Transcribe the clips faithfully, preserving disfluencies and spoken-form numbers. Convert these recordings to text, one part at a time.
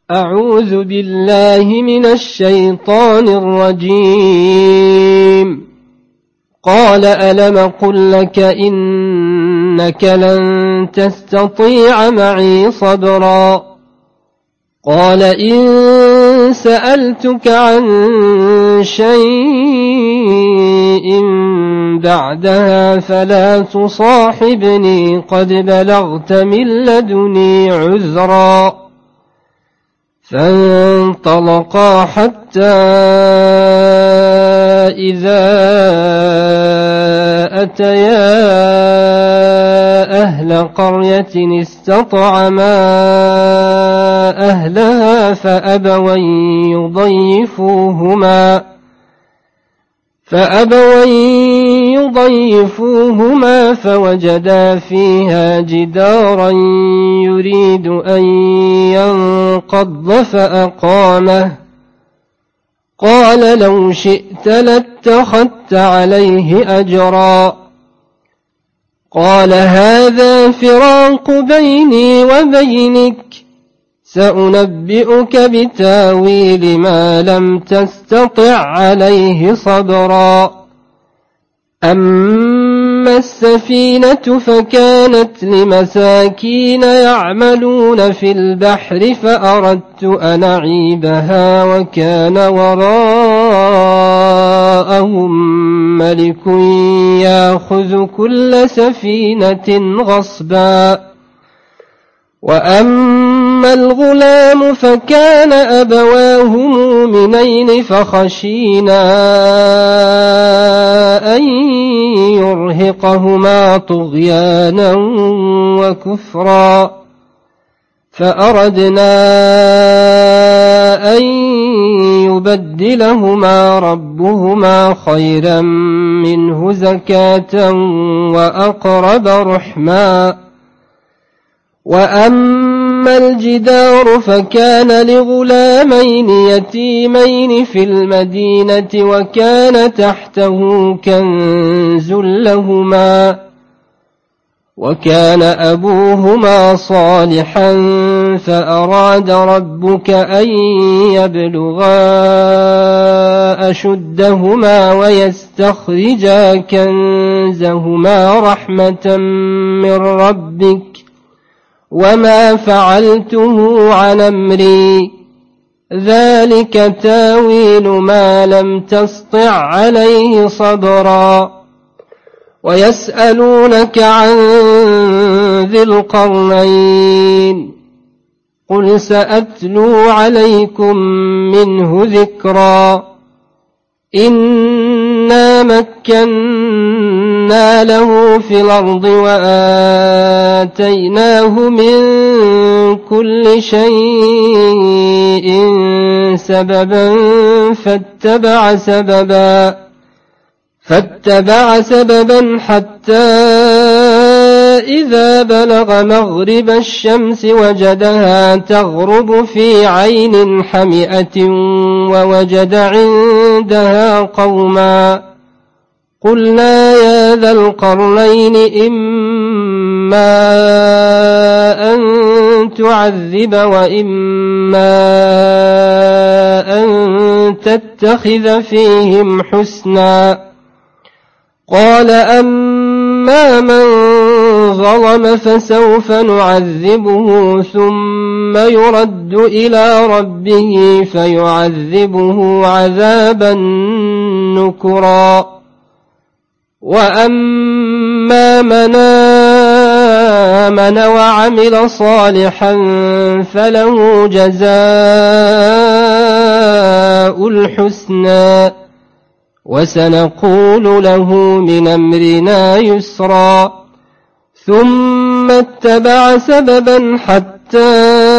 أعوذ بالله من الشيطان الرجيم. قال ألم قل لك إنك لن تستطيع معي صبرا قال إن سألتك عن شيء بعدها فلا تصاحبني قد بلغت من لدني عذرا فانطلقا حتى إذا أتيا أهل قرية استطعما أهلها فأبوا يضيفوهما فأبوا يضيفوهما فوجدا فيها جدارا يريد أن ينقض فأقامه قال لو شئت لاتخذت عليه أجرا قال هذا فراق بيني وبينك سأنبئك بتاويل ما لم تستطع عليه صبرا أما السفينة فكانت لمساكين يعملون في البحر فأردت أن أعيبها وكان وراءهم ملك يأخذ كل سفينة غصبا وأما الغلام فكان أبواه مؤمنين فخشينا أن يرهقهما طغيانا وكفرا فأردنا أن يبدلهما ربهما خيرا منه زكاة وأقرب رحما وأما الجدار فكان لغلامين يتيمين في المدينة وكان تحته كنز لهما وكان أبوهما صالحا فأراد ربك أن يبلغا أشدهما ويستخرجا كنزهما رحمة من ربك وما فعلته عن أمري ذلك تاويل ما لم تسطع عليه صبرا ويسألونك عن ذي القرنين قل سأتلو عليكم منه ذكرا إنا مكنا له في الأرض وآتيناه من كل شيء سببا فاتبع سببا فاتبع سببا حتى إذا بلغ مغرب الشمس وجدها تغرب في عين حمئة ووجد عندها قوما قلنا يا ذا القرنين إما أن تعذب وإما أن تتخذ فيهم حسنا قال أما من ظلم فسوف نعذبه ثم يرد إلى ربه فيعذبه عذابا نكرا وأما من آمن وعمل صالحا فله جزاء الحسنى وسنقول له من أمرنا يسرا ثم اتبع سببا حتى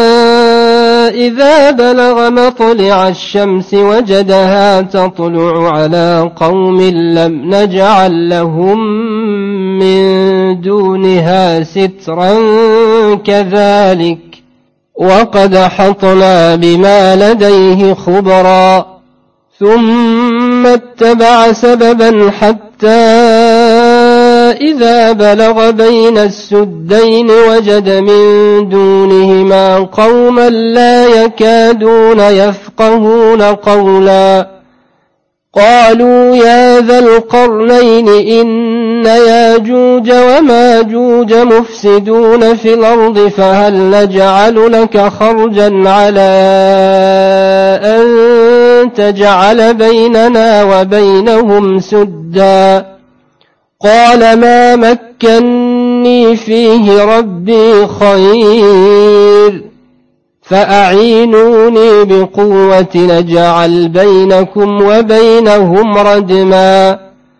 إذا بلغ مطلع الشمس وجدها تطلع على قوم لم نجعل لهم من دونها سترا كذلك وقد حطنا بما لديه خبرا ثم اتبع سببا حتى إذا بلغ بين السدين وجد من دونهما قوما لا يكادون يفقهون قولا قالوا يا ذا القرنين إن ياجوج وماجوج مفسدون في الأرض فهل نجعل لك خرجا على أن تجعل بيننا وبينهم سدا قال ما مكني فيه ربي خير فأعينوني بقوة نجعل بينكم وبينهم ردما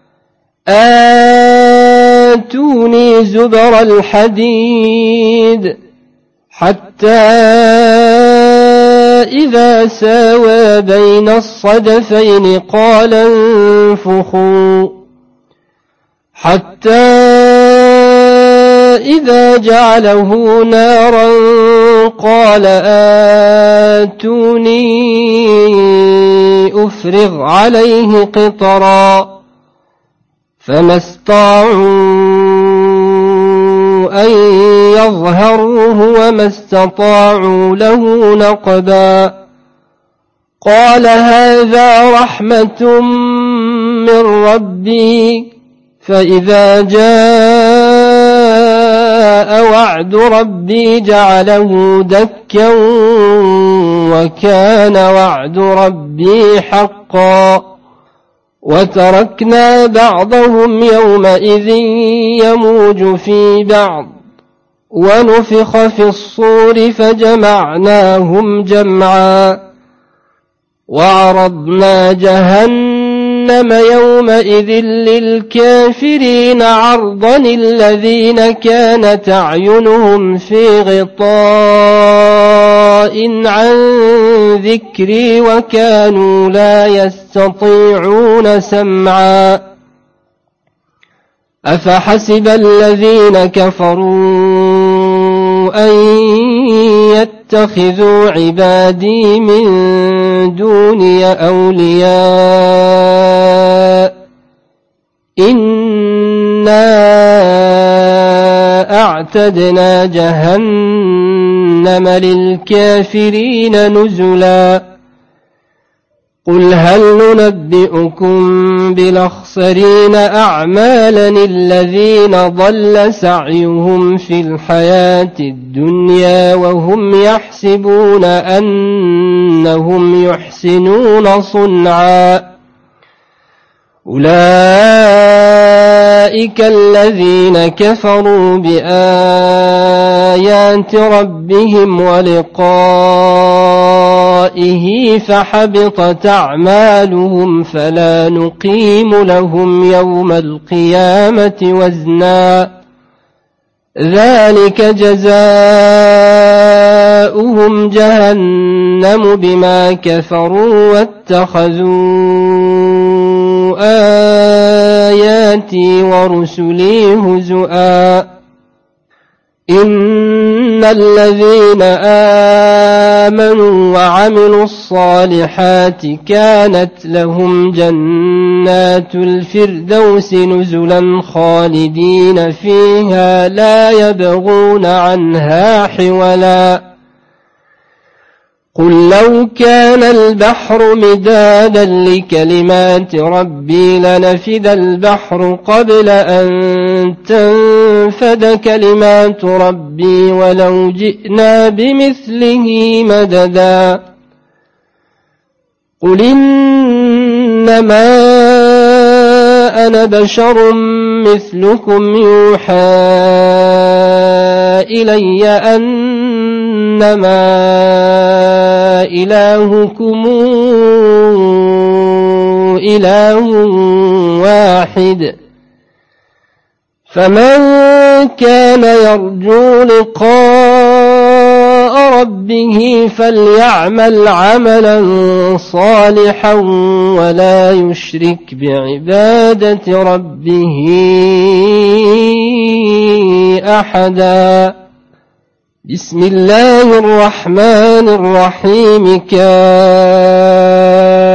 آتوني زبر الحديد حتى إذا ساوى بين الصدفين قال انفخوا حتى إذا جعله نارا قال آتوني أفرغ عليه قطرا فما استطاعوا أن يظهروه وما استطاعوا له نقبا قال هذا رحمة من ربي فإذا جاء وعد ربي جعله دكا وكان وعد ربي حقا وتركنا بعضهم يومئذ يموج في بعض ونفخ في الصور فجمعناهم جمعا وعرضنا جهنم يومئذ للكافرين عرضا الذين كانت أعينهم في غطاء عن ذكري وكانوا لا يستطيعون سمعا أفحسب الذين كفروا أن يتخذوا عبادي من دوني أولياء إنا أعتدنا جهنم للكافرين نزلا قل هل ننبئكم بالأخسرين أعمالا الذين ضل سعيهم في الحياة الدنيا وهم يحسبون أنهم يحسنون صنعا أولئك الذين كفروا بآيات ربهم ولقائه فحبطت أعمالهم فلا نقيم لهم يوم القيامة وزنا ذلك جزاؤهم جهنم بما كفروا واتخذوا آياتي ورسلي هزؤا إن الذين آمنوا وعملوا الصالحات كانت لهم جنات الفردوس نزلا خالدين فيها لا يبغون عنها حولا قل لو كان البحر مدادا لكلمات ربي لنفد البحر قبل أن تنفد كلمات ربي ولو جئنا بمثله مددا قل إنما أنا بشر مثلكم يوحى إلي أنما إلهكم إله واحد فمن كان يرجو لقاء ربه فليعمل عملا صالحا ولا يشرك بعبادة ربه أحدا بسم الله الرحمن الرحيم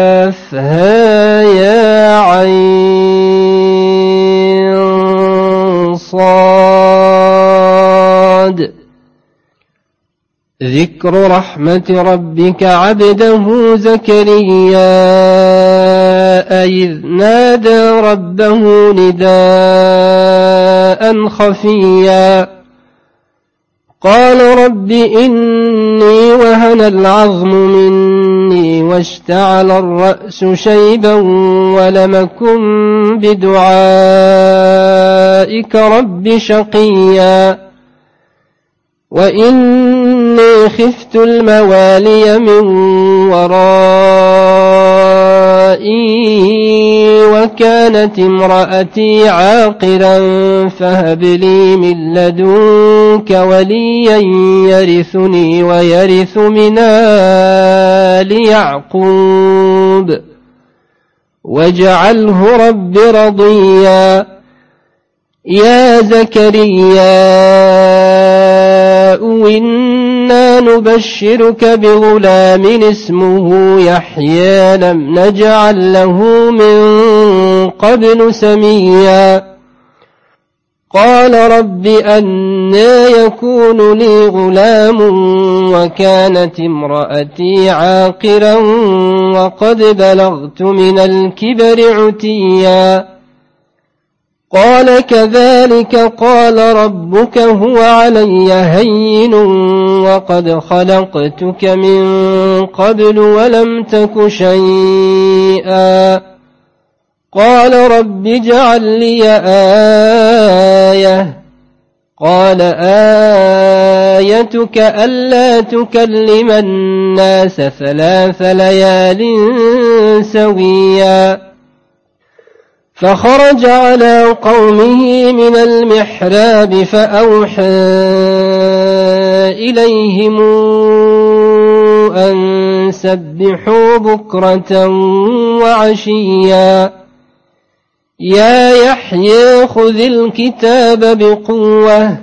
كافها يا عين ذكر رحمة ربك عبده زكريا إذ نادى ربه نداء خفيا قال رب إني وهن العظم مني واشتعل الرأس شيبا ولم أكن بدعائك رب شقيا وإني خفت الموالي من ورائي وكانت امرأتي عاقرا فهب لي من لدنك وليا يرثني ويرث من آل يعقوب واجعله رب رضيا يا زكريا إنا نبشرك بغلام اسمه يحيى لم نجعل له من قبل سميا قال رب أنى يكون لي غلام وكانت امرأتي عاقرا وقد بلغت من الكبر عتيا قال كذلك قال ربك هو علي هين وقد خلقتك من قبل ولم تك شيئا قال رب اجعل لي آية قال آيتك ألا تكلم الناس ثلاث ليال سويا فخرج على قومه من المحراب فأوحى إليهم أن سبحوا بكرة وعشيا يا يحيى خذ الكتاب بقوة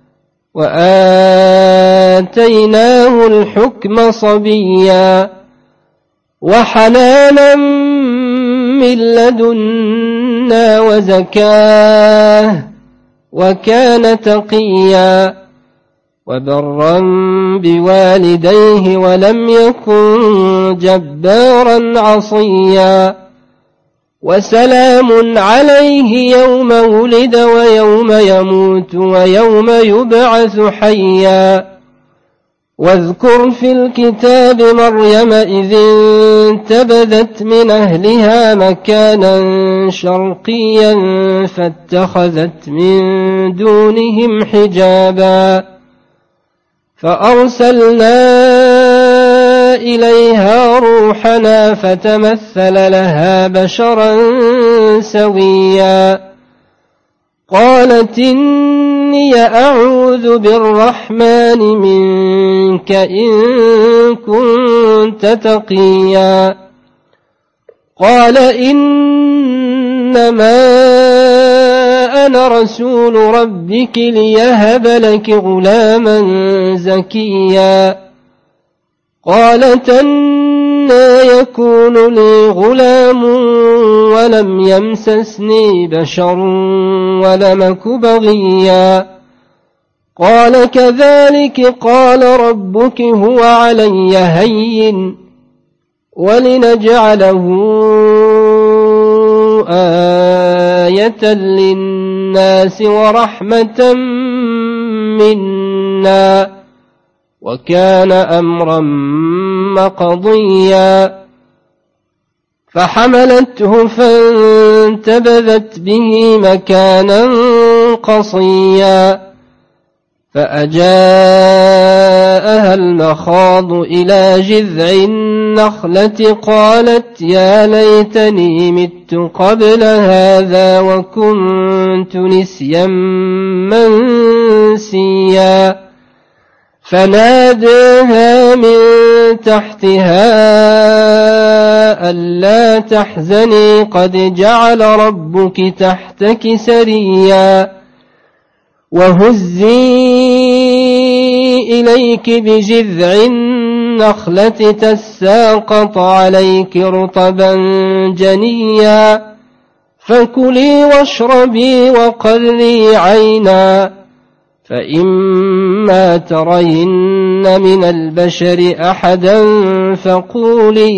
وآتيناه الحكم صبيا وحنانا من لدنا وزكاه وكان تقيا وبرا بوالديه ولم يكن جبارا عصيا وسلام عليه يوم ولد ويوم يموت ويوم يبعث حيا واذكر في الكتاب مريم إذ انتبذت من أهلها مكانا شرقيا فاتخذت من دونهم حجابا فأرسلنا إليها روحنا فتمثل لها بشرا سويا قالت إني أعوذ بالرحمن منك إن كنت تقيا قال إنما أنا رسول ربك ليهب لك غلاما زكيا قالت أنى يكون لي غلام ولم يمسسني بشر ولم أك بغيا قال كذلك قال ربك هو علي هين ولنجعله آية للناس ورحمة منا وكان أمرا مقضيا فحملته فانتبذت به مكانا قصيا فأجاءها المخاض إلى جذع النخلة قالت يا ليتني مت قبل هذا وكنت نسيا منسيا فناداها من تحتها ألا تحزني قد جعل ربك تحتك سريا وهزي إليك بجذع النخلة تساقط عليك رطبا جنيا فكلي واشربي وقري عينا فإما ترين من البشر أحدا فقولي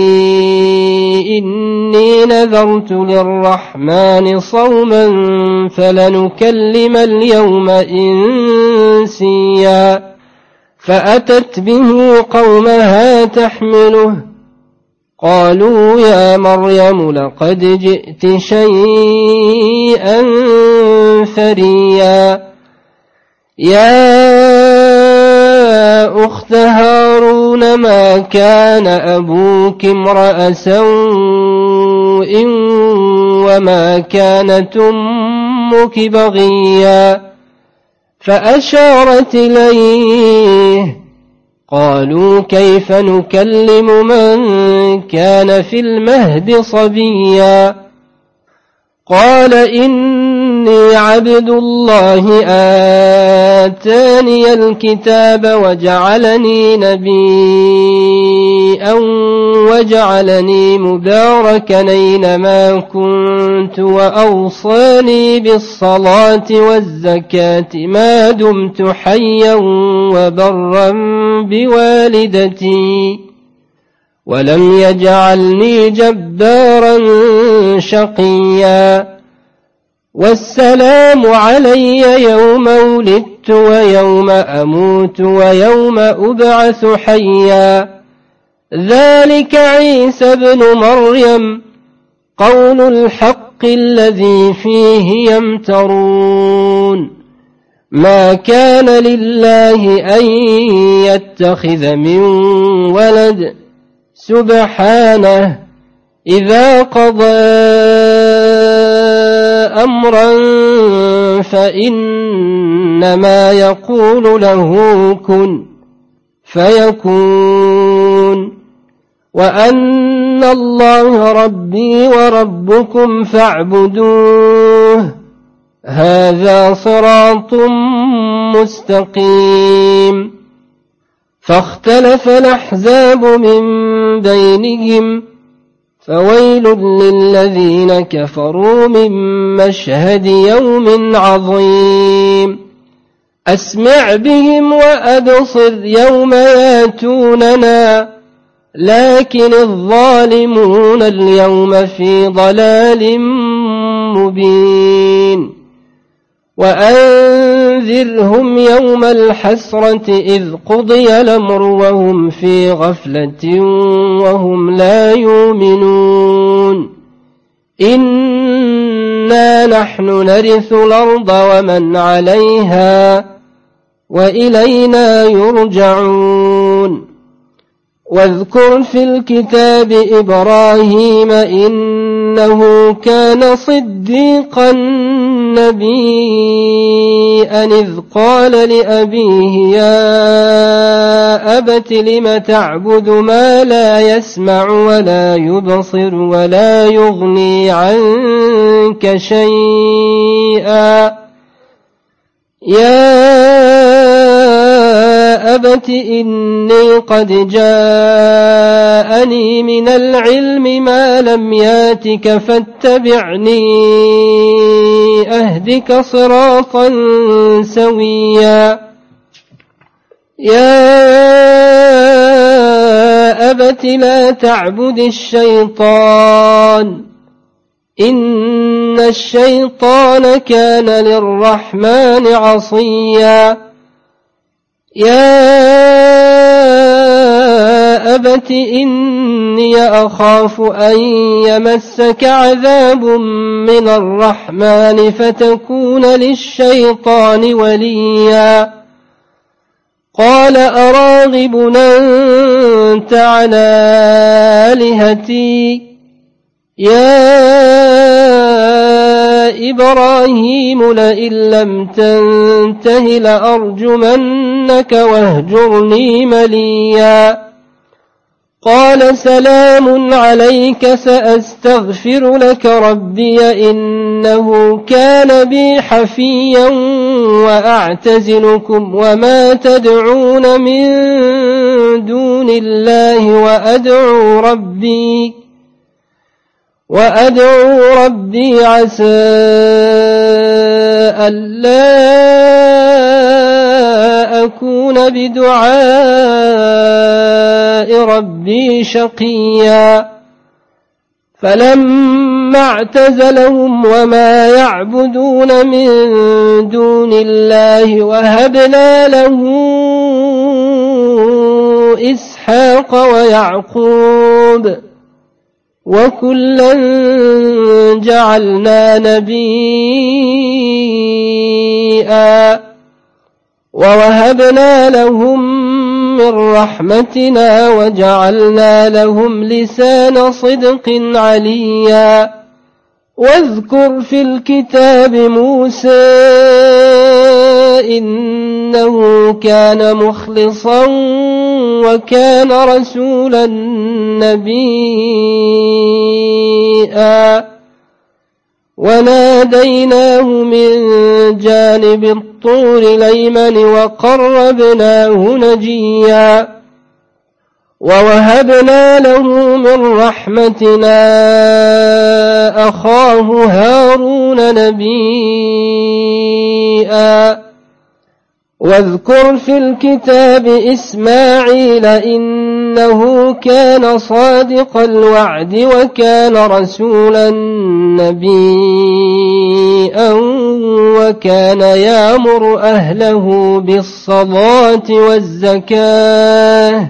إني نذرت للرحمن صوما فلنكلم اليوم إنسيا فأتت به قومها تحمله قالوا يا مريم لقد جئت شيئا فريا يا أخت هارون ما كان أبوك امرأ سوء وما كانت أمك بغيا فأشارت إليه قالوا كيف نكلم من كان في المهد صبيا قال إني عبد الله آتاني الكتاب وجعلني نبيا وجعلني مباركا أينما كنت وأوصاني بالصلاة والزكاة ما دمت حيا وبرا بوالدتي ولم يجعلني جبارا شقيا والسلام علي يوم ولدت ويوم أموت ويوم أبعث حيا ذلك عيسى ابن مريم قول الحق الذي فيه يمترون ما كان لله أن يتخذ من ولد سبحانه إذا قضى أمرا فإنما يقول له كن فيكون وأن الله ربي وربكم فاعبدوه هذا صراط مستقيم فاختلف الأحزاب من بينهم فويل للذين كفروا من مشهد يوم عظيم أسمع بهم وأبصر يوم ياتوننا لكن الظالمون اليوم في ضلال مبين وأنذرهم يوم الحسرة إذ قضي الأمر وهم في غفلة وهم لا يؤمنون إنا نحن نرث الأرض ومن عليها وإلينا يرجعون واذكر في الكتاب إبراهيم إنه كان صديقا نبيا إذ قال لأبيه يا أبت لم تعبد ما لا يسمع ولا يبصر ولا يغني عنك شيئا يا أبت إني قد جاءني من العلم ما لم ياتك فاتبعني أهدك صراطا سويا يا أبت لا تعبد الشيطان إن الشيطان كان للرحمن عصيا يا أبت إني أخاف أن يمسك عذاب من الرحمن فتكون للشيطان وليا قال أراغب أنت عن آلهتي يا إبراهيم لئن لم تنته لأرجمنك واهجرني مليا قال سلام عليك سأستغفر لك ربي إنه كان بي حفيا وأعتزلكم وما تدعون من دون الله وأدعو ربي وأدعو ربي عسى ألا أكون بدعاء ربي شقيا فلما اعتزلهم وما يعبدون من دون الله وهبنا له إسحاق ويعقوب وكلا جعلنا نبيا ووهبنا لهم من رحمتنا وجعلنا لهم لسان صدق عليا واذكر في الكتاب موسى إنه كان مخلصا وكان رسولا نبيا وناديناه من جانب الطور الأيمن وقربناه نجيا ووهبنا له من رحمتنا أخاه هارون نبيا واذكر في الكتاب إسماعيل إنه كان صادق الوعد وكان رسولا نبيا وكان يأمر أهله بالصلاة والزكاة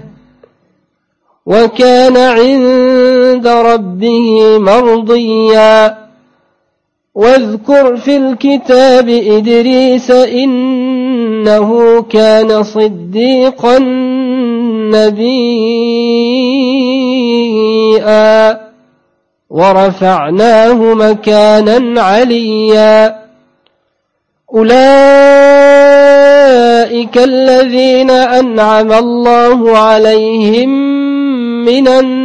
وكان عند ربه مرضيا واذكر في الكتاب إدريس إنه كان صديقا نبيا ورفعناه مكانا عليا أولئك الذين أنعم الله عليهم من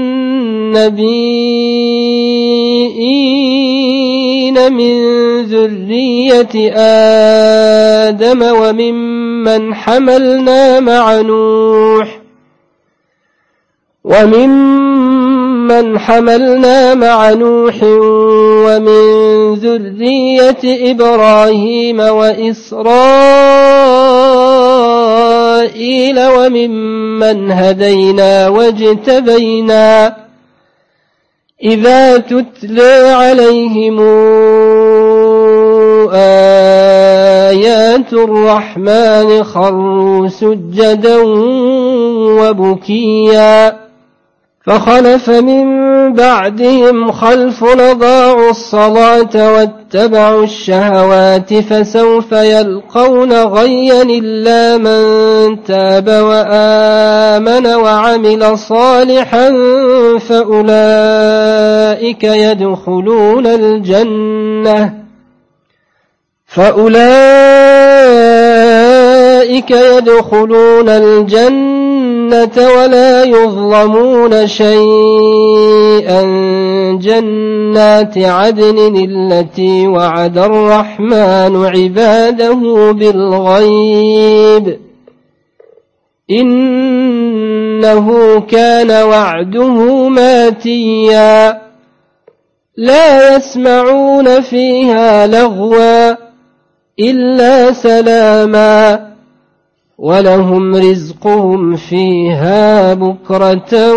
النبيين من ذرية آدم وممن حملنا مع نوح وممن حملنا مع نوح ومن ذرية إبراهيم وإسرائيل وممن هدينا واجتبينا إذا تتلى عليهم آيات الرحمن خروا سجدا وبكيا فخلف من بعدهم خلف أضاعوا الصلاة واتبعوا الشهوات فسوف يلقون غيا إلا من تاب وآمن وعمل صالحا فأولئك يدخلون الجنة فأولئك يدخلون الجنة ولا يظلمون شيئا جنات عدن التي وعد الرحمن عباده بالغيب إنه كان وعده ماتيا لا يسمعون فيها لغوا إلا سلاما ولهم رزقهم فيها بكرة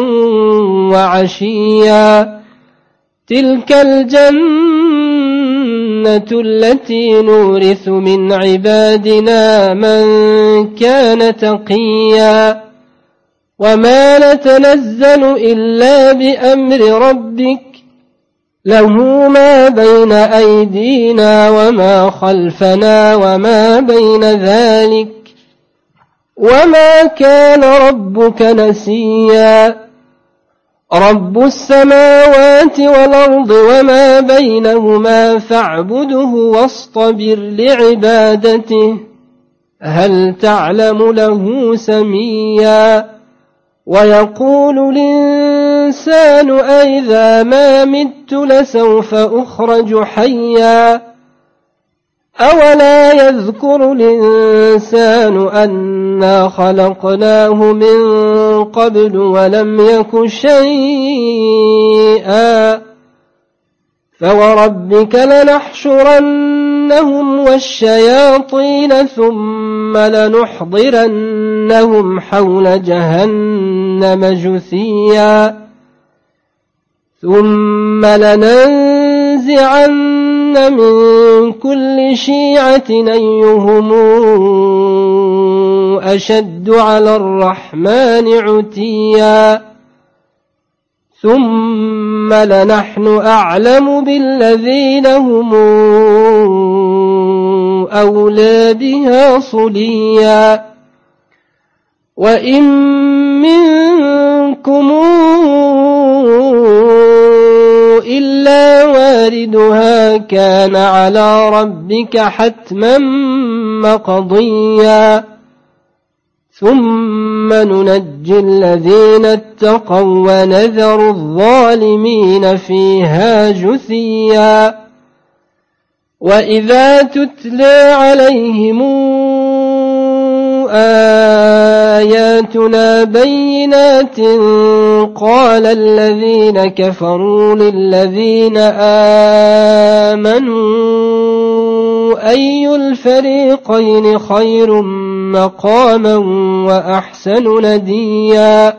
وعشيا تلك الجنة التي نورث من عبادنا من كان تقيا وما نتنزل إلا بأمر ربك له ما بين أيدينا وما خلفنا وما بين ذلك وما كان ربك نسيا رب السماوات والأرض وما بينهما فاعبده واصطبر لعبادته هل تعلم له سميا ويقول الإنسان أئذا ما مت لسوف أخرج حيا أولا يذكر الإنسان أنا خلقناه من قبل ولم يك شيئا فوربك لنحشرن لنحشرنهم والشياطين ثم لنحضرنهم حول جهنم جثيا ثم لننزعن من كل شيعة أيهم أشد على الرحمن عتيا ثم لنحن أعلم بالذين هم أولى بها صليا وإن منكم إلا واردها كان على ربك حتما مقضيا ثم ننجي الذين اتقوا ونذر الظالمين فيها جثيا وإذا تتلى عليهم آياتنا بينات قال الذين كفروا للذين آمنوا أي الفريقين خير مقاما وأحسن نديا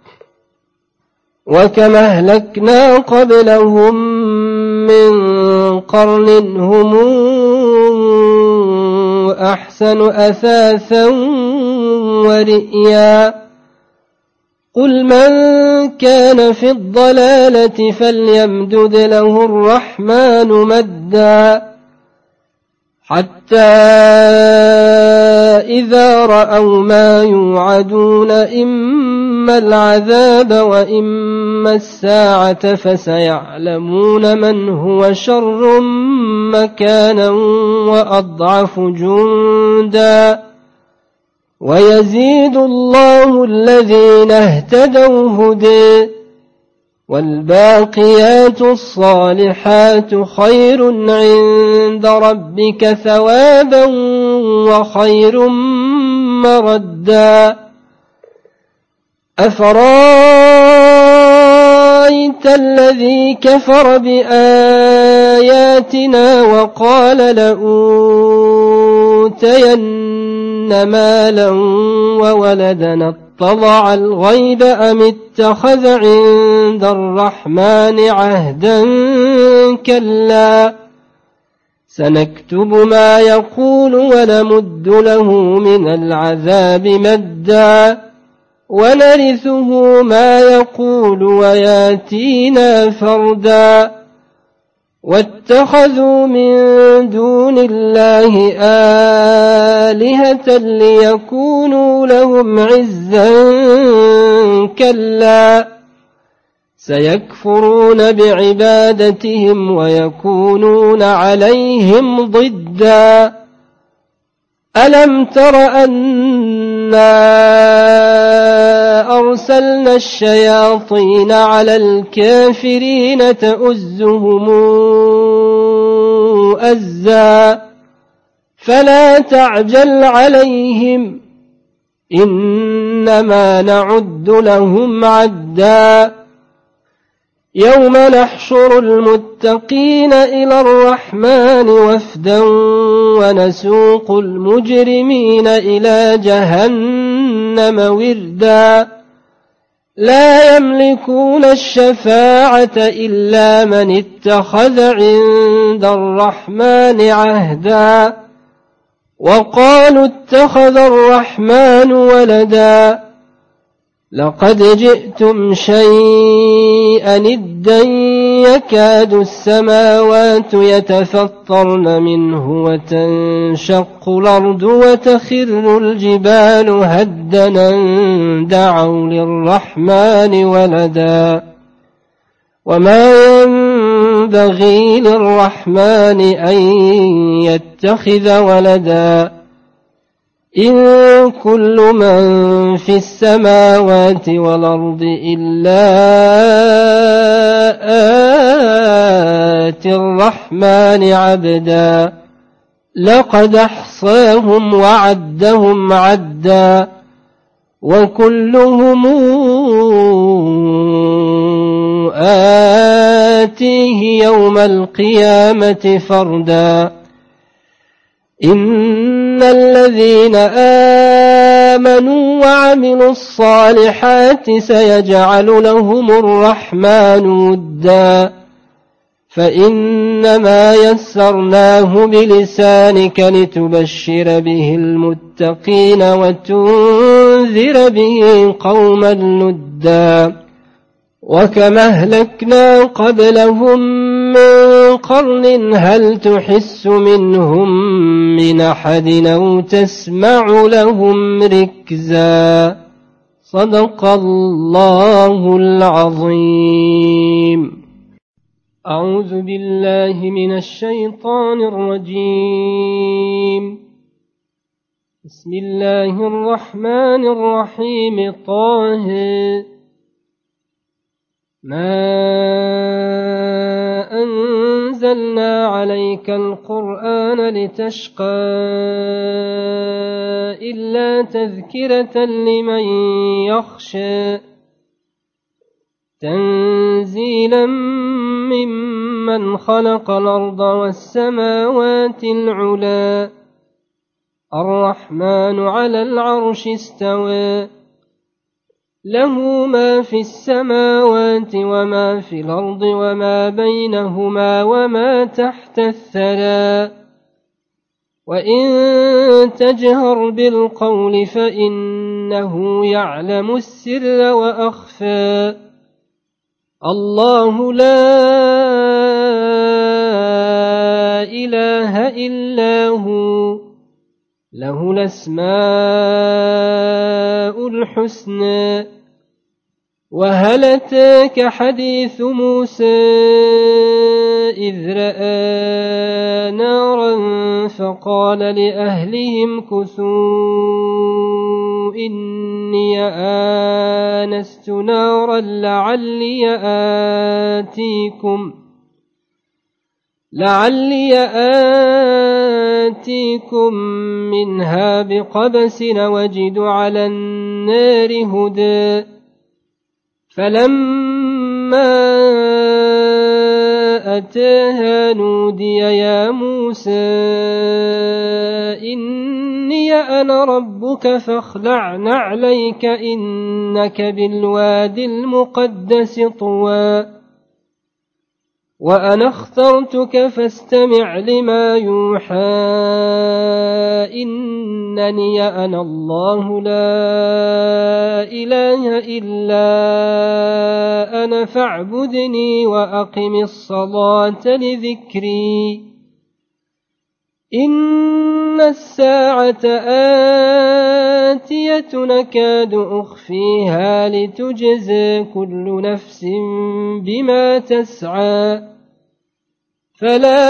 وكما أهلكنا قبلهم من قرن هم أحسن أثاثا ورئيا قل من كان في الضلالة فليمدد له الرحمن مدا حتى إذا رأوا ما يوعدون إما العذاب وإما الساعة فسيعلمون من هو شر مكانا وأضعف جندا ويزيد الله الذين اهتدوا هدى والباقيات الصالحات خير عند ربك ثوابا وخير مردا أفرأيت الذي كفر بآياتنا وقال لأوتين مالا وولدنا اطلع الغيب أم اتخذ عند الرحمن عهدا كلا سنكتب ما يقول ونمد له من العذاب مدا ونرثه ما يقول وياتينا فردا واتخذوا من دون الله آلهة ليكونوا لهم عزا كلا سيكفرون بعبادتهم ويكونون عليهم ضدا ألم تر أنا أرسلنا الشياطين على الكافرين تؤزهم أزا فلا تعجل عليهم إنما نعد لهم عدا يوم نحشر المتقين إلى الرحمن وفدا ونسوق المجرمين إلى جهنم وردا لا يملكون الشفاعة إلا من اتخذ عند الرحمن عهدا وقالوا اتخذ الرحمن ولدا لقد جئتم شيئا إدا يكاد السماوات يتفطرن منه وتنشق الأرض وتخر الجبال هدا دعوا للرحمن ولدا وما ينبغي للرحمن أن يتخذ ولدا إن كل من في السماوات والأرض إلا آتي الرحمن عبدا لقد أحصاهم وعدهم عدا وكلهم آتيه يوم القيامة فردا إن الذين آمنوا وعملوا الصالحات سيجعل لهم الرحمن ودا فإنما يسرناه بلسانك لتبشر به المتقين وتنذر به قوما لدا وكما أهلكنا قبلهم من قرن هل تحس منهم من أحد أو تسمع لهم ركزا صدق الله العظيم. أعوذ بالله من الشيطان الرجيم. بسم الله الرحمن الرحيم. طه ما أنزلنا عليك القرآن لتشقى إلا تذكرة لمن يخشى تنزيلا ممن خلق الأرض والسماوات العلا الرحمن على العرش استوى له ما في السماوات وما في الأرض وما بينهما وما تحت الثرى وإن تجهر بالقول فإنه يعلم السر وأخفى الله لا إله إلا هو له الأسماء الحسنى. وهل أتاك حديث موسى إذ رأى نارا فقال لأهلهم كثوا إني آنست نارا لعلي آتيكم لعلي آتيكم منها بقبس وجد على النار هدى فلما أتاها نودي يا موسى إني أنا ربك فاخلع نعليك إنك بالوادي المقدس طوى وأنا اخترتك فاستمع لما يوحى إنني أنا الله لا إله إلا أنا فاعبدني وأقم الصلاة لذكري إن الساعة آتية نكاد أخفيها لتجزى كل نفس بما تسعى فلا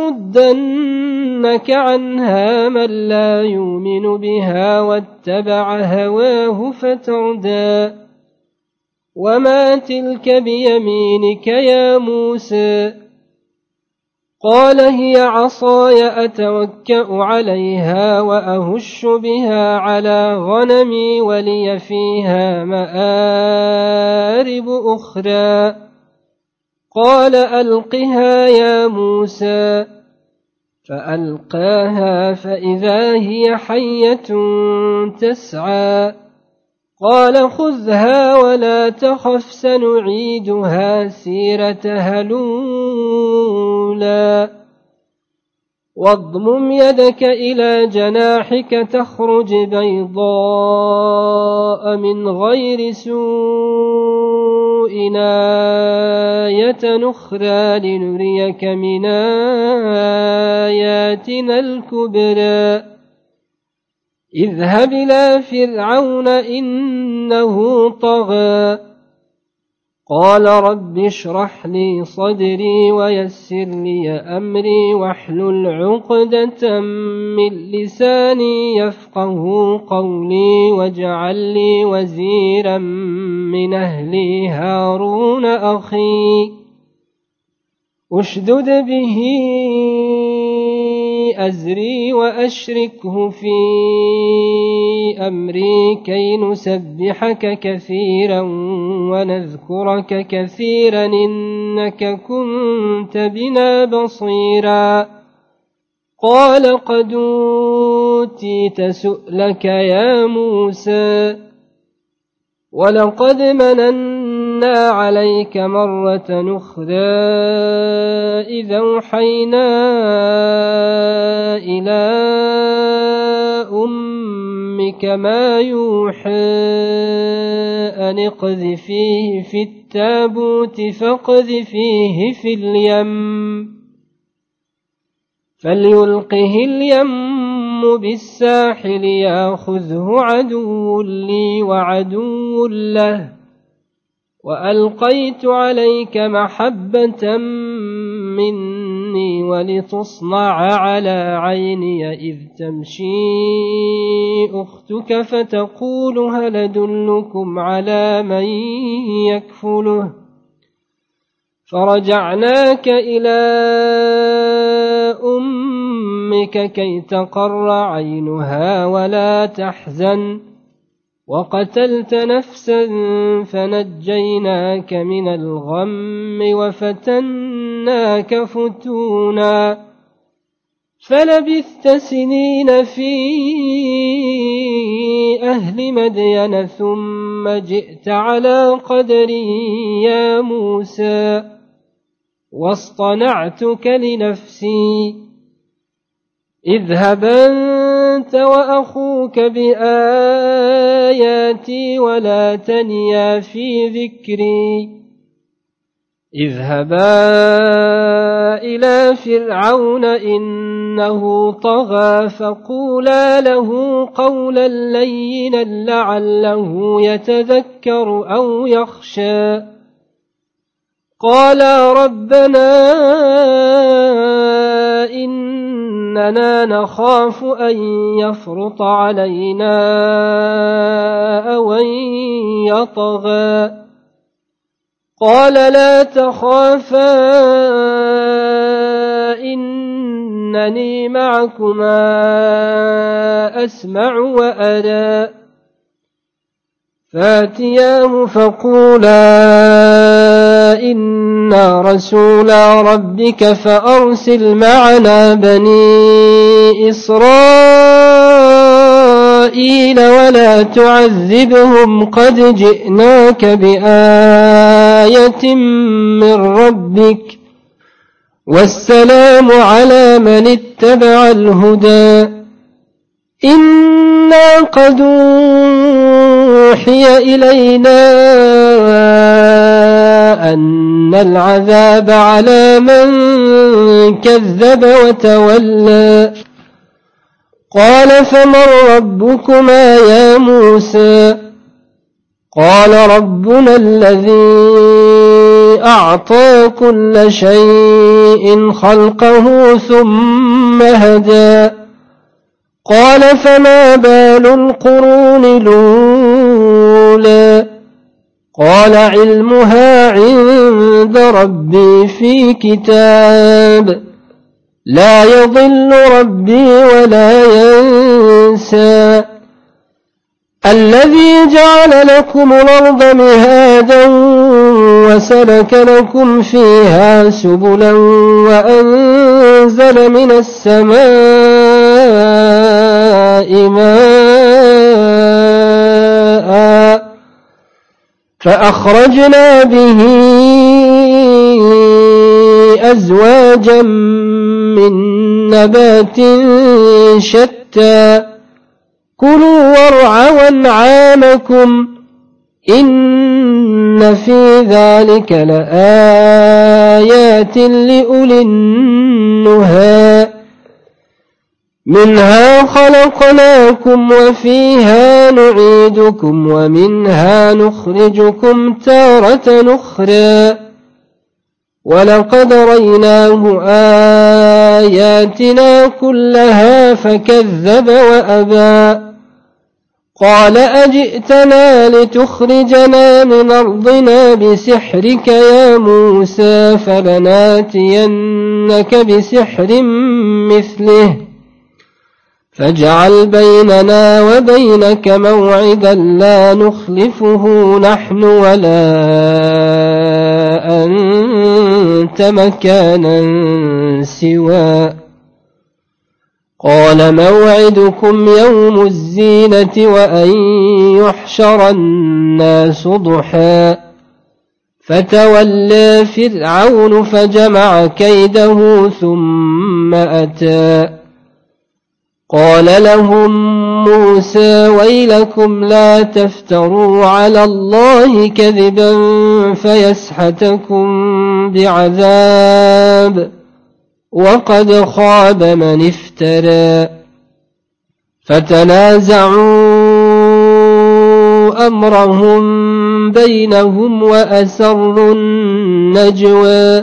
يصدنك عنها من لا يؤمن بها واتبع هواه فتردى وما تلك بيمينك يا موسى قال هي عصاي أتوكأ عليها وأهش بها على غنمي ولي فيها مآرب أخرى قال ألقها يا موسى فألقاها فإذا هي حية تسعى قال خذها ولا تخف سنعيدها سيرتها الأولى واضمم يدك إلى جناحك تخرج بيضاء من غير سوء آية أخرى لنريك من آياتنا الكبرى اذهب إلى فرعون إنه طغى قال رب اشرح لي صدري ويسر لي أمري واحلل عقدة من لساني يفقه قولي واجعل لي وزيرا من أهلي هارون أخي أشدد به أزري وأشركه في أمري كي نسبحك كثيرا ونذكرك كثيرا إنك كنت بنا بصيرا قال قد أوتيت سؤلك يا موسى ولقد مننا عليك مرة أخرى إذا أوحينا إلى أمك ما يوحى أن اقذفيه في التابوت فاقذفيه في اليم فليلقه اليم بالساحل ياخذه عدو لي وعدو له وألقيت عليك محبة مني ولتصنع على عيني إذ تمشي أختك فتقول هل أدلكم على من يكفله فرجعناك إلى أمك كي تقر عينها ولا تحزن وقتلت نفسا فنجيناك من الغم وفتناك فتونا فلبثت سنين في أهل مدين ثم جئت على قدري يا موسى واصطنعتك لنفسي اذهب أنت وأخوك بآياتي ولا تنيا في ذكري اذهبا إلى فرعون إنه طغى فقولا له قولا لينا لعله يتذكر أو يخشى قالا ربنا إننا نخاف أن يفرط علينا أو أن يطغى قال لا تخافا إنني معكما أسمع وأرى فاتياه فقولا إنا رسولا ربك فأرسل معنا بني إسرائيل ولا تعذبهم قد جئناك بآية من ربك والسلام على من اتبع الهدى إنا قد أوحي إلينا أن العذاب على من كذب وتولى قال فمن ربكما يا موسى قال ربنا الذي أعطى كل شيء خلقه ثم هدى قال فما بال القرون الأولى قال علمها عند ربي في كتاب لا يضل ربي ولا ينسى الذي جعل لكم الأرض مهادا وسلك لكم فيها سبلا وأنزل من السماء ماء فأخرجنا به أزواجا من نبات شتى كلوا وارعوا أنعامكم إن في ذلك لآيات لأولي النهى منها خلقناكم وفيها نعيدكم ومنها نخرجكم تارة أخرى ولقد ريناه آياتنا كلها فكذب وأبى قال أجئتنا لتخرجنا من أرضنا بسحرك يا موسى فلناتينك بسحر مثله فاجعل بيننا وبينك موعدا لا نخلفه نحن ولا أنت مكانا سوى قال موعدكم يوم الزينة وأن يحشر الناس ضحى فتولى فرعون فجمع كيده ثم أتى قال لهم موسى ويلكم لا تفتروا على الله كذبا فيسحتكم بعذاب وقد خاب من افترى فتنازعوا أمرهم بينهم وأسروا النجوى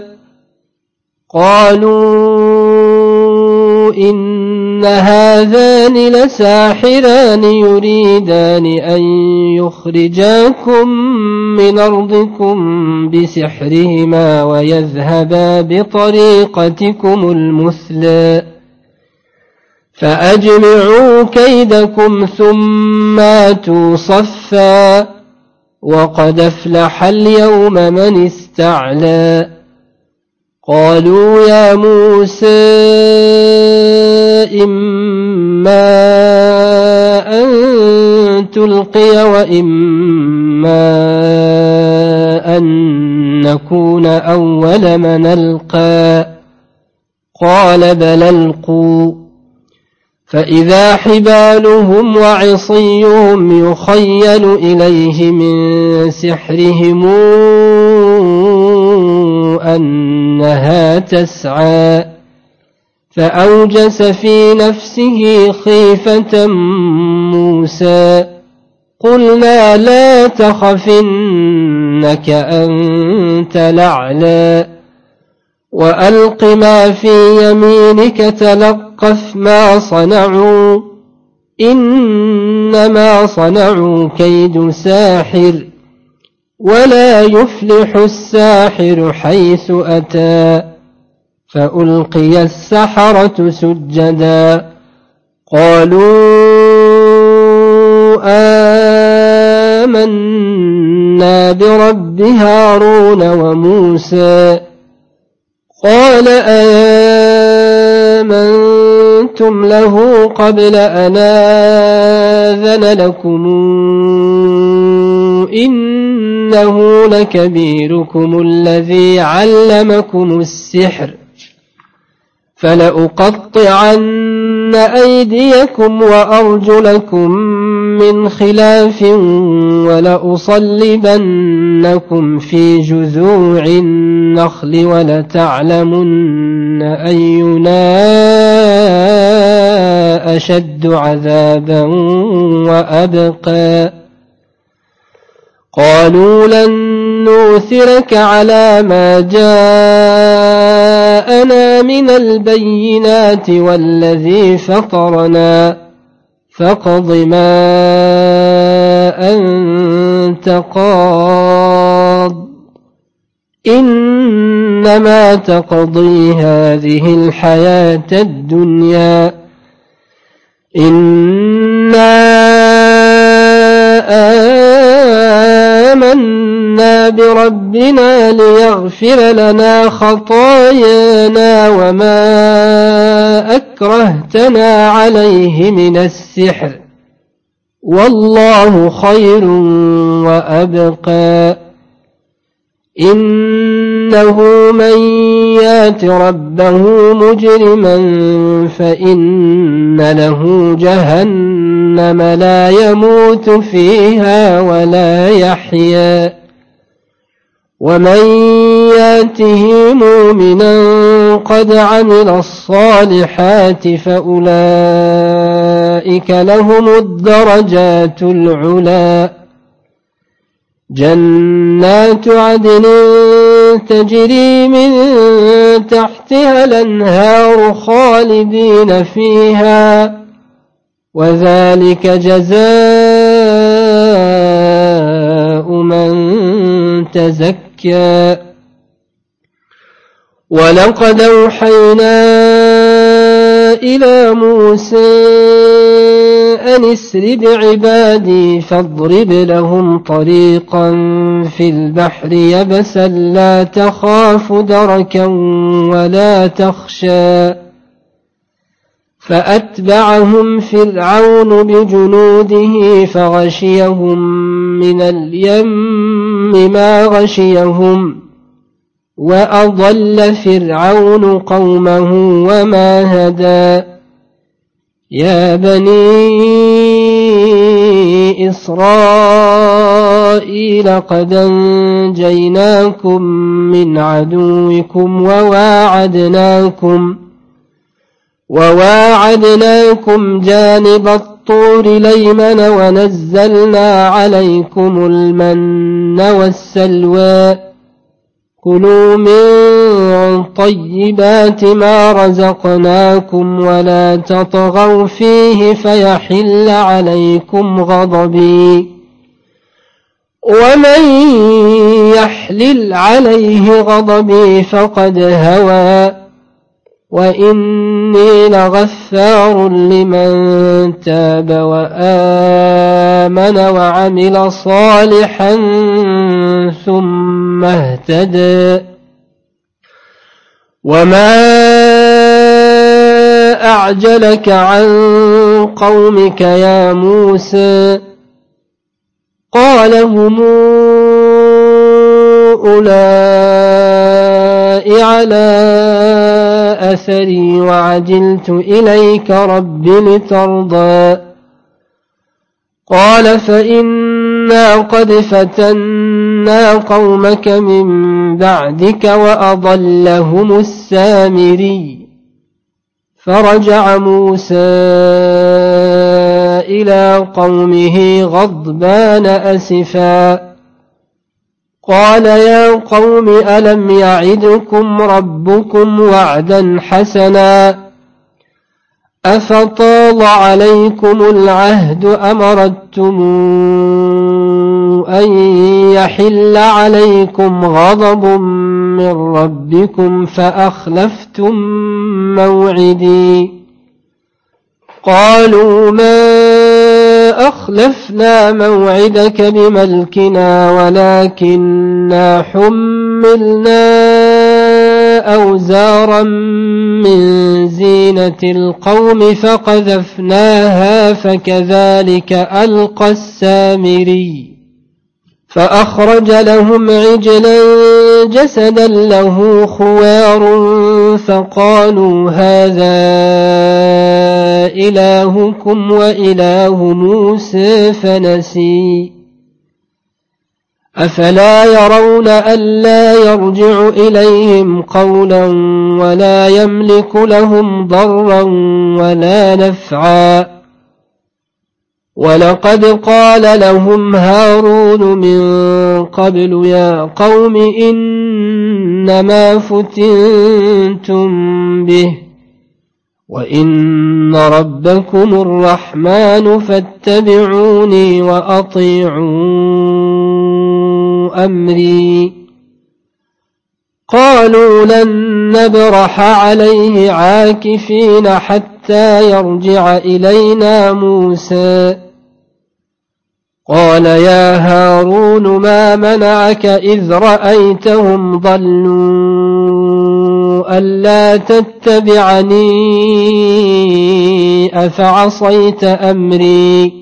قالوا إن هذان لساحران يريدان أن يخرجاكم من أرضكم بسحرهما ويذهبا بطريقتكم المثلى فأجمعوا كيدكم ثم آتوا صفا وقد أفلح اليوم من استعلى قالوا يا موسى إما أن تلقي وإما أن نكون أول من ألقى قال بل ألقوا فإذا حبالهم وعصيهم يخيل إليه من سحرهم أنها تسعى فأوجس في نفسه خيفة موسى قلنا لا تخف إنك أنت الأعلى وألق ما في يمينك تلقف ما صنعوا إنما صنعوا كيد ساحر ولا يفلح الساحر حيث أتى فألقي السحرة سجدا قالوا آمنا برب هارون وموسى قال آمنتم له قبل أن آذن لكم إنه لكبيركم الذي علمكم السحر فلأقطعن أيديكم وأرجلكم من خلاف ولأصلبنكم في جذوع النخل ولتعلمن أينا أشد عذابا وأبقى قالوا لن نؤثرك على ما جاءنا من البينات والذي فطرنا فاقض ما أنت قاض إنما تقضي هذه الحياة الدنيا إنا آمنا بربنا ليغفر لنا خطايانا وما أكرهتنا عليه من السحر والله خير وأبقى إنه من يات ربه مجرما فإن له جهنم لا يموت فيها ولا يحيا ومن ياته مؤمنا قد عمل الصالحات فأولئك لهم الدرجات العلى جنات عدن تجري من تحتها الأنهار خالدين فيها وذلك جزاء من تزكى ولقد أوحينا إلى موسى أن اسر بعبادي فاضرب لهم طريقا في البحر يبسا لا تخاف دركا ولا تخشى فأتبعهم فرعون بجنوده فغشيهم من اليم ما غشيهم وأضل فرعون قومه وما هدى يا بني إسرائيل قد أنجيناكم من عدوكم وواعدناكم وواعدناكم جانب الطور الأيمن ونزلنا عليكم المن والسلوى كلوا من طيبات ما رزقناكم ولا تطغوا فيه فيحل عليكم غضبي ومن يحلل عليه غضبي فقد هوى وإني لغفار لمن تاب وآمن وعمل صالحا ثم اهتدى وما أعجلك عن قومك يا موسى قال هم أولئك على أثري وعجلت إليك رب لترضى قال فإنا قد فتنا قومك من بعدك وأضلهم السامري فرجع موسى إلى قومه غضبان أسفا قال يا قوم ألم يعدكم ربكم وعدا حسنا أفطال عليكم العهد أمرتم أن يحل عليكم غضب من ربكم فأخلفتم موعدي قالوا ما أخلفنا موعدك بملكنا ولكننا حملنا أوزارا من زينة القوم فقذفناها فكذلك ألقى السامري فأخرج لهم عجلا جسدا له خوار فقالوا هذا إلهكم وإله موسى فنسي أفلا يرون ألا يرجع إليهم قولا ولا يملك لهم ضرا ولا نفعا ولقد قال لهم هارون من قبل يا قوم إنما فتنتم به وإن ربكم الرحمن فاتبعوني وأطيعوا أمري قالوا لن نبرح عليه عاكفين حتى يرجع إلينا موسى قال يا هارون ما منعك إذ رأيتهم ضلوا ألا تتبعني أفعصيت أمري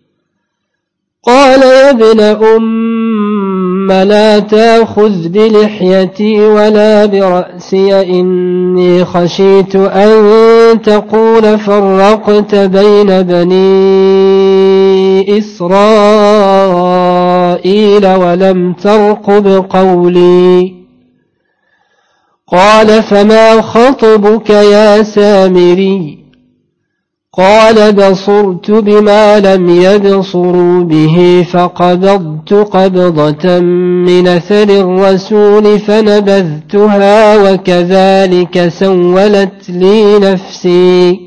قال يا ابن أم لا تأخذ بلحيتي ولا برأسي إني خشيت أن تقول فرقت بين بني إسرائيل ولم ترقب قولي قال فما خطبك يا سامري قال بصرت بما لم يبصروا به فقبضت قبضة من أثر الرسول فنبذتها وكذلك سولت لي نفسي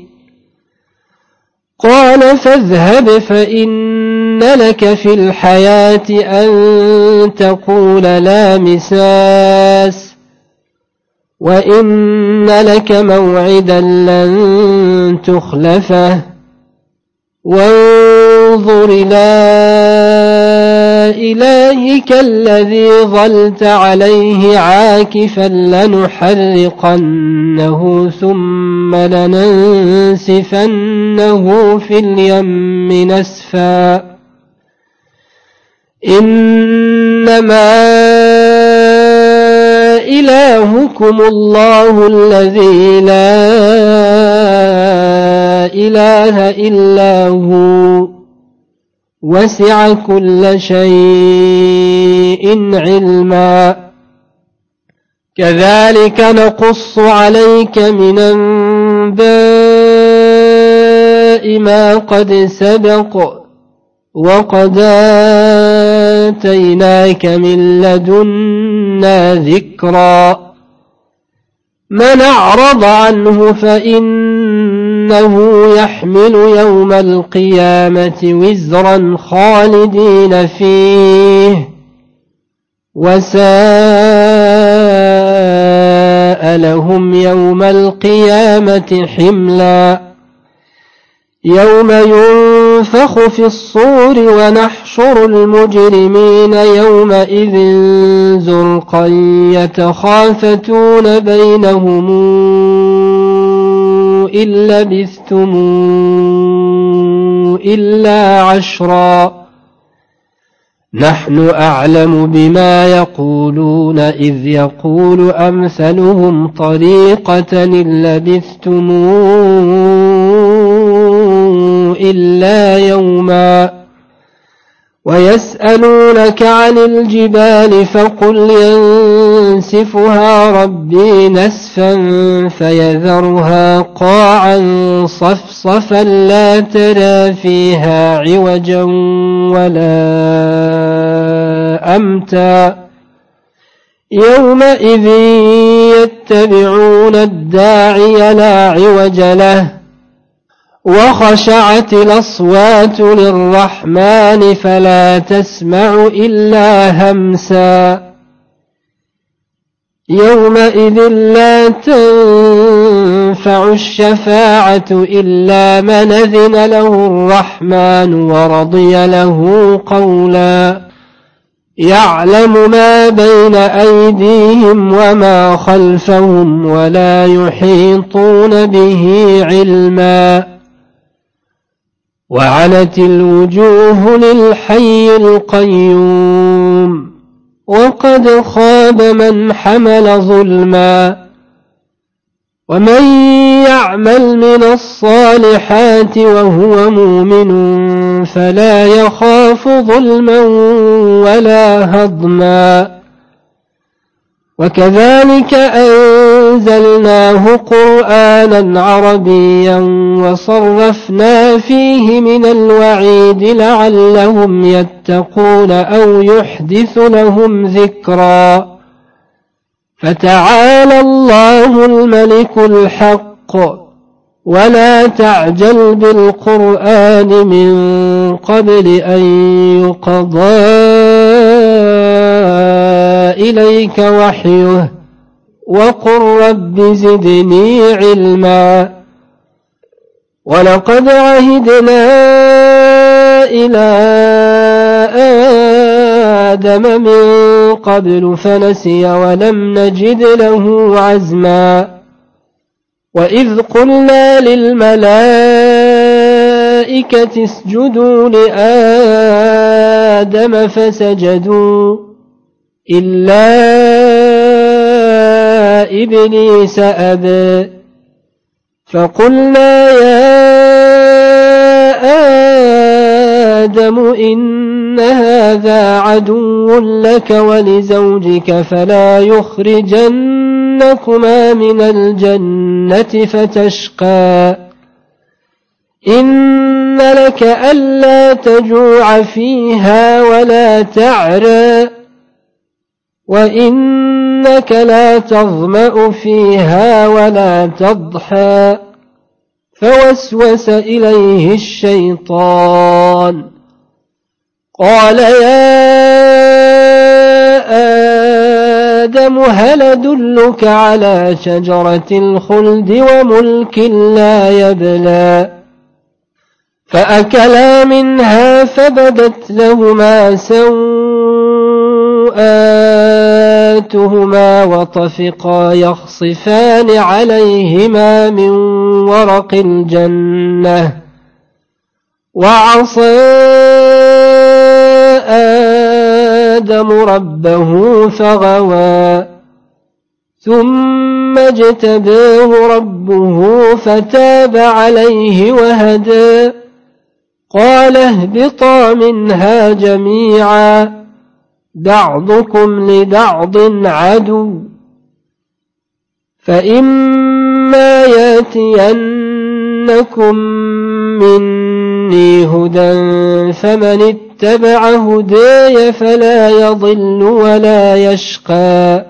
قال فاذهب فإن لك في الحياة أن تقول لا مساس وإن لك موعدا لن تخلفه وانظر إلى إلهك الذي ظلت عليه عاكفا لنحرقنه ثم لننسفنه في اليم نسفا إنما إلهكم الله الذي لا إله إلا هو وسع كل شيء علما كذلك نقص عليك من أنباء ما قد سبق وقد آتيناك من لدنا ذكرا من أعرض عنه فإنه يحمل يوم القيامة وزرا خالدين فيه وساء لهم يوم القيامة حملا يوم ينفخ في الصور ونحشر المجرمين يومئذ زرقا يتخافتون بينهم إن لبثتم إلا عشرا نحن أعلم بما يقولون إذ يقول أمثلهم طريقة إن لبثتم إلا يوما ويسألونك عن الجبال فقل ينسفها ربي نسفا فيذرها قاعا صفصفا لا ترى فيها عوجا ولا أمتا يومئذ يتبعون الداعي لا عوج له وخشعت الأصوات للرحمن فلا تسمع إلا همسا يومئذ لا تنفع الشفاعة إلا من أذن له الرحمن ورضي له قولا يعلم ما بين أيديهم وما خلفهم ولا يحيطون به علما وعنت الوجوه للحي القيوم وقد خاب من حمل ظلما ومن يعمل من الصالحات وهو مؤمن فلا يخاف ظلما ولا هضما وكذلك أنزلناه قرآنا عربيا وصرفنا فيه من الوعيد لعلهم يتقون أو يحدث لهم ذكرا فتعالى الله الملك الحق ولا تعجل بالقرآن من قبل أن يقضى إليك وحيه وقل رب زدني علما ولقد عهدنا إلى آدم من قبل فنسي ولم نجد له عزما وإذ قلنا للملائكة اسجدوا لآدم فسجدوا إلا إبليس أبى فقلنا يا آدم إن هذا عدو لك ولزوجك فلا يخرجنكما من الجنة فتشقى إن لك ألا تجوع فيها ولا تعرى وإنك لا تظمأ فيها ولا تضحى فوسوس إليه الشيطان قال يا آدم هل أدلك على شجرة الخلد وملك لا يبلى فأكلا منها فبدت لهما سوآتهما وطفقا يخصفان عليهما من ورق الجنة وعصى آدم ربه فغوى ثم اجتباه ربه فتاب عليه وهدى قال اهبطا منها جميعا بعضكم لبعض عدو فإما ياتينكم مني هدى فمن اتبع هداي فلا يضل ولا يشقى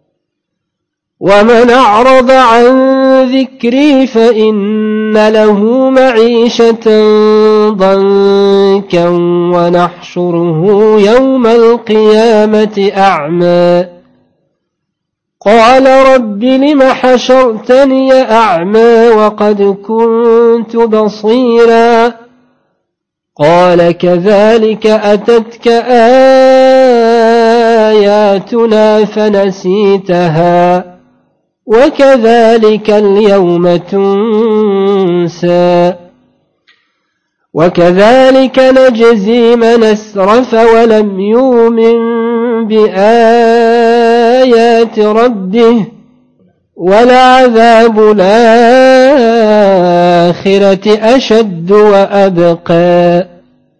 ومن أعرض عن ذكري فإن له معيشة ضنكا ونحشره يوم القيامة أعمى قال رب لم حشرتني أعمى وقد كنت بصيرا قال كذلك أتتك آياتنا فنسيتها وكذلك اليوم تنسى وكذلك نجزي من أسرف ولم يؤمن بآيات ربه ولعذاب الآخرة أشد وأبقى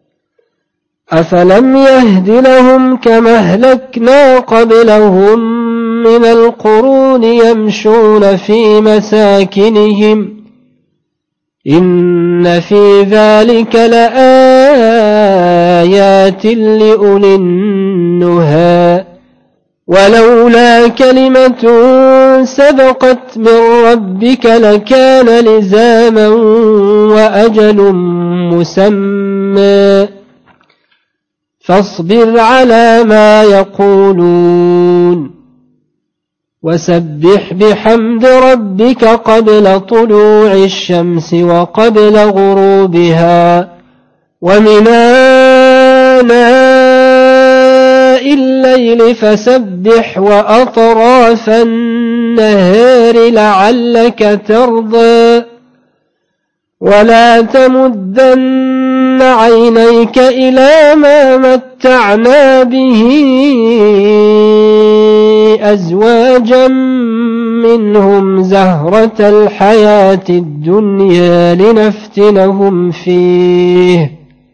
أفلم يهد لهم كما أهلكنا قبلهم من القرون يمشون في مساكنهم إن في ذلك لآيات لأولي النهى ولولا كلمة سبقت من ربك لكان لزاما وأجل مسمى فاصبر على ما يقولون وسبح بحمد ربك قبل طلوع الشمس وقبل غروبها ومن آناء الليل فسبح وأطراف النهار لعلك ترضى ولا تمدن عينيك إلى ما متعنا به أزواجا منهم زهرة الحياة الدنيا لنفتنهم فيه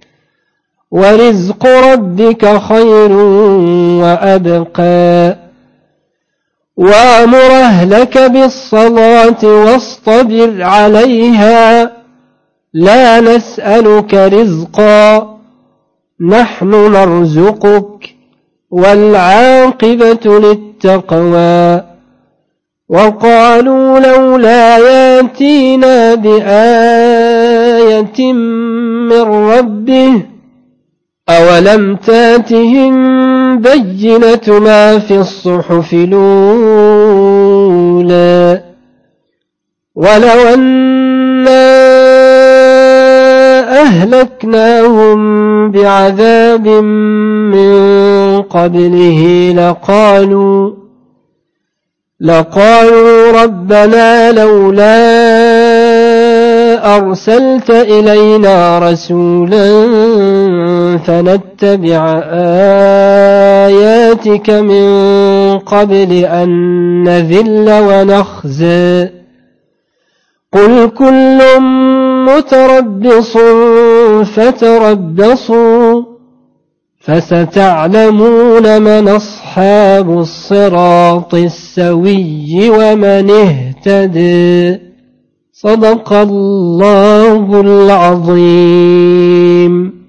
ورزق ربك خير وأبقى وأمر أهلك بالصلاة واصطبر عليها لا نسألك رزقا نحن نرزقك والعاقبة للتقوى وقالوا لولا ياتينا بآية من ربه أولم تاتهم بينة ما في الصحف الأولى ولو أنا أهلكناهم بعذاب من قبله لقالوا لقالوا ربنا لولا أرسلت إلينا رسولا فنتبع آياتك من قبل أن نذل ونخزى قل كل متربص فتربصوا فستعلمون من أصحاب الصراط السوي ومن اهتدى صدق الله العظيم.